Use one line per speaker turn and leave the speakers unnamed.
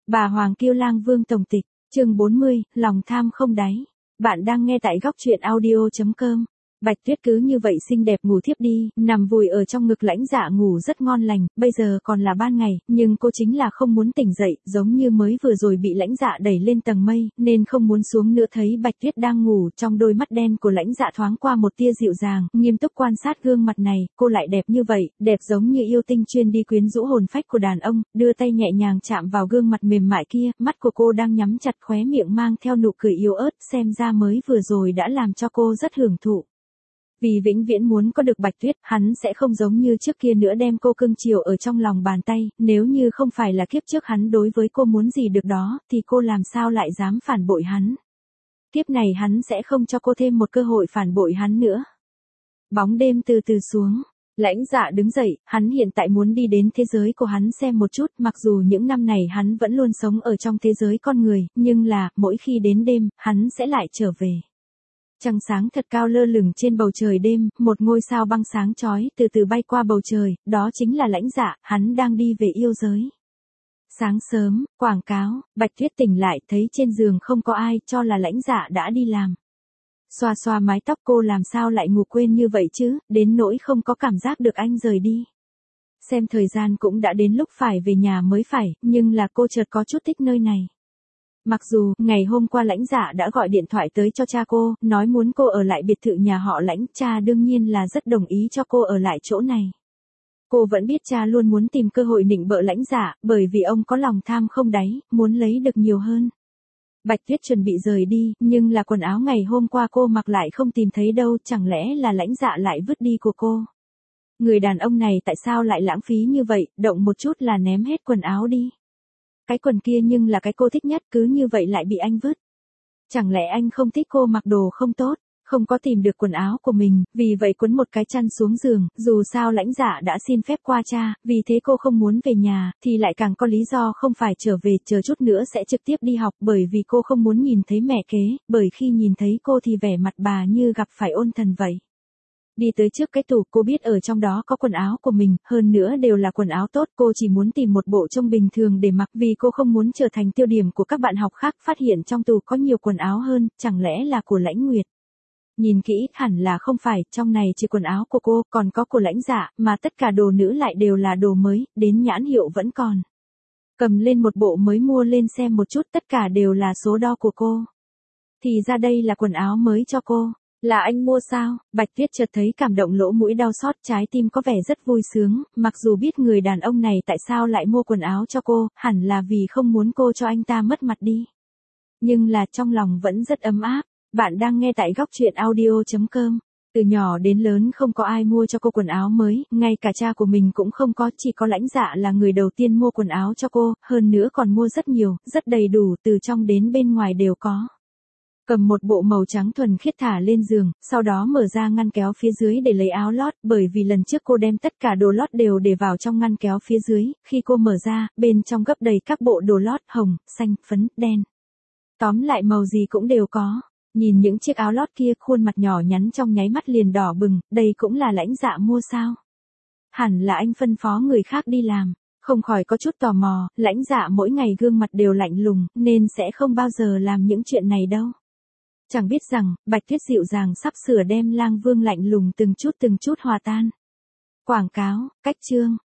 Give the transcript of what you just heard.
Bà Hoàng Kiêu Lang Vương Tổng Tịch, chương 40, lòng tham không đáy. Bạn đang nghe tại góc truyện audio.com. Bạch Tuyết cứ như vậy xinh đẹp ngủ thiếp đi, nằm vùi ở trong ngực Lãnh Dạ ngủ rất ngon lành, bây giờ còn là ban ngày, nhưng cô chính là không muốn tỉnh dậy, giống như mới vừa rồi bị Lãnh Dạ đẩy lên tầng mây, nên không muốn xuống nữa. Thấy Bạch Tuyết đang ngủ, trong đôi mắt đen của Lãnh Dạ thoáng qua một tia dịu dàng, nghiêm túc quan sát gương mặt này, cô lại đẹp như vậy, đẹp giống như yêu tinh chuyên đi quyến rũ hồn phách của đàn ông, đưa tay nhẹ nhàng chạm vào gương mặt mềm mại kia, mắt của cô đang nhắm chặt, khóe miệng mang theo nụ cười yếu ớt, xem ra mới vừa rồi đã làm cho cô rất hưởng thụ. Vì vĩnh viễn muốn có được Bạch Tuyết, hắn sẽ không giống như trước kia nữa đem cô cưng chiều ở trong lòng bàn tay, nếu như không phải là kiếp trước hắn đối với cô muốn gì được đó, thì cô làm sao lại dám phản bội hắn. Kiếp này hắn sẽ không cho cô thêm một cơ hội phản bội hắn nữa. Bóng đêm từ từ xuống. Lãnh Dạ đứng dậy, hắn hiện tại muốn đi đến thế giới của hắn xem một chút, mặc dù những năm này hắn vẫn luôn sống ở trong thế giới con người, nhưng là, mỗi khi đến đêm, hắn sẽ lại trở về. Trăng sáng thật cao lơ lửng trên bầu trời đêm, một ngôi sao băng sáng chói từ từ bay qua bầu trời, đó chính là Lãnh Dạ, hắn đang đi về yêu giới. Sáng sớm, quảng cáo, Bạch Tuyết tỉnh lại thấy trên giường không có ai, cho là Lãnh Dạ đã đi làm. Xoa xoa mái tóc, cô làm sao lại ngủ quên như vậy chứ, đến nỗi không có cảm giác được anh rời đi. Xem thời gian cũng đã đến lúc phải về nhà mới phải, nhưng là cô chợt có chút thích nơi này. Mặc dù, ngày hôm qua Lãnh Dạ đã gọi điện thoại tới cho cha cô, nói muốn cô ở lại biệt thự nhà họ Lãnh, cha đương nhiên là rất đồng ý cho cô ở lại chỗ này. Cô vẫn biết cha luôn muốn tìm cơ hội nịnh bợ Lãnh Dạ, bởi vì ông có lòng tham không đáy, muốn lấy được nhiều hơn. Bạch Tuyết chuẩn bị rời đi, nhưng là quần áo ngày hôm qua cô mặc lại không tìm thấy đâu, chẳng lẽ là Lãnh Dạ lại vứt đi của cô. Người đàn ông này tại sao lại lãng phí như vậy, động một chút là ném hết quần áo đi. Cái quần kia nhưng là cái cô thích nhất, cứ như vậy lại bị anh vứt. Chẳng lẽ anh không thích cô mặc đồ không tốt, không có tìm được quần áo của mình, vì vậy quấn một cái chăn xuống giường, dù sao Lãnh Dạ đã xin phép qua cha, vì thế cô không muốn về nhà, thì lại càng có lý do không phải trở về, chờ chút nữa sẽ trực tiếp đi học, bởi vì cô không muốn nhìn thấy mẹ kế, bởi khi nhìn thấy cô thì vẻ mặt bà như gặp phải ôn thần vậy. Đi tới trước cái tủ, cô biết ở trong đó có quần áo của mình, hơn nữa đều là quần áo tốt, cô chỉ muốn tìm một bộ trông bình thường để mặc, vì cô không muốn trở thành tiêu điểm của các bạn học khác, phát hiện trong tủ có nhiều quần áo hơn, chẳng lẽ là của Lãnh Nguyệt. Nhìn kỹ, hẳn là không phải, trong này chỉ quần áo của cô, còn có của Lãnh Dạ, mà tất cả đồ nữ lại đều là đồ mới, đến nhãn hiệu vẫn còn. Cầm lên một bộ mới mua lên xem một chút, tất cả đều là số đo của cô. Thì ra đây là quần áo mới cho cô. Là anh mua sao? Bạch Tuyết chợt thấy cảm động, lỗ mũi đau xót, trái tim có vẻ rất vui sướng, mặc dù biết người đàn ông này tại sao lại mua quần áo cho cô, hẳn là vì không muốn cô cho anh ta mất mặt đi. Nhưng là trong lòng vẫn rất ấm áp. Bạn đang nghe tại góc truyện audio.com. Từ nhỏ đến lớn không có ai mua cho cô quần áo mới, ngay cả cha của mình cũng không có, chỉ có Lãnh Dạ là người đầu tiên mua quần áo cho cô, hơn nữa còn mua rất nhiều, rất đầy đủ, từ trong đến bên ngoài đều có. Cầm một bộ màu trắng thuần khiết thả lên giường, sau đó mở ra ngăn kéo phía dưới để lấy áo lót, bởi vì lần trước cô đem tất cả đồ lót đều để vào trong ngăn kéo phía dưới, khi cô mở ra, bên trong gấp đầy các bộ đồ lót hồng, xanh, phấn, đen. Tóm lại màu gì cũng đều có. Nhìn những chiếc áo lót kia, khuôn mặt nhỏ nhắn trong nháy mắt liền đỏ bừng, đây cũng là Lãnh Dạ mua sao? Hẳn là anh phân phó người khác đi làm. Không khỏi có chút tò mò, Lãnh Dạ mỗi ngày gương mặt đều lạnh lùng, nên sẽ không bao giờ làm những chuyện này đâu. Chẳng biết rằng, Bạch Tuyết dịu dàng sắp sửa đem Lang Vương lạnh lùng từng chút hòa tan. Quảng cáo, cách chương.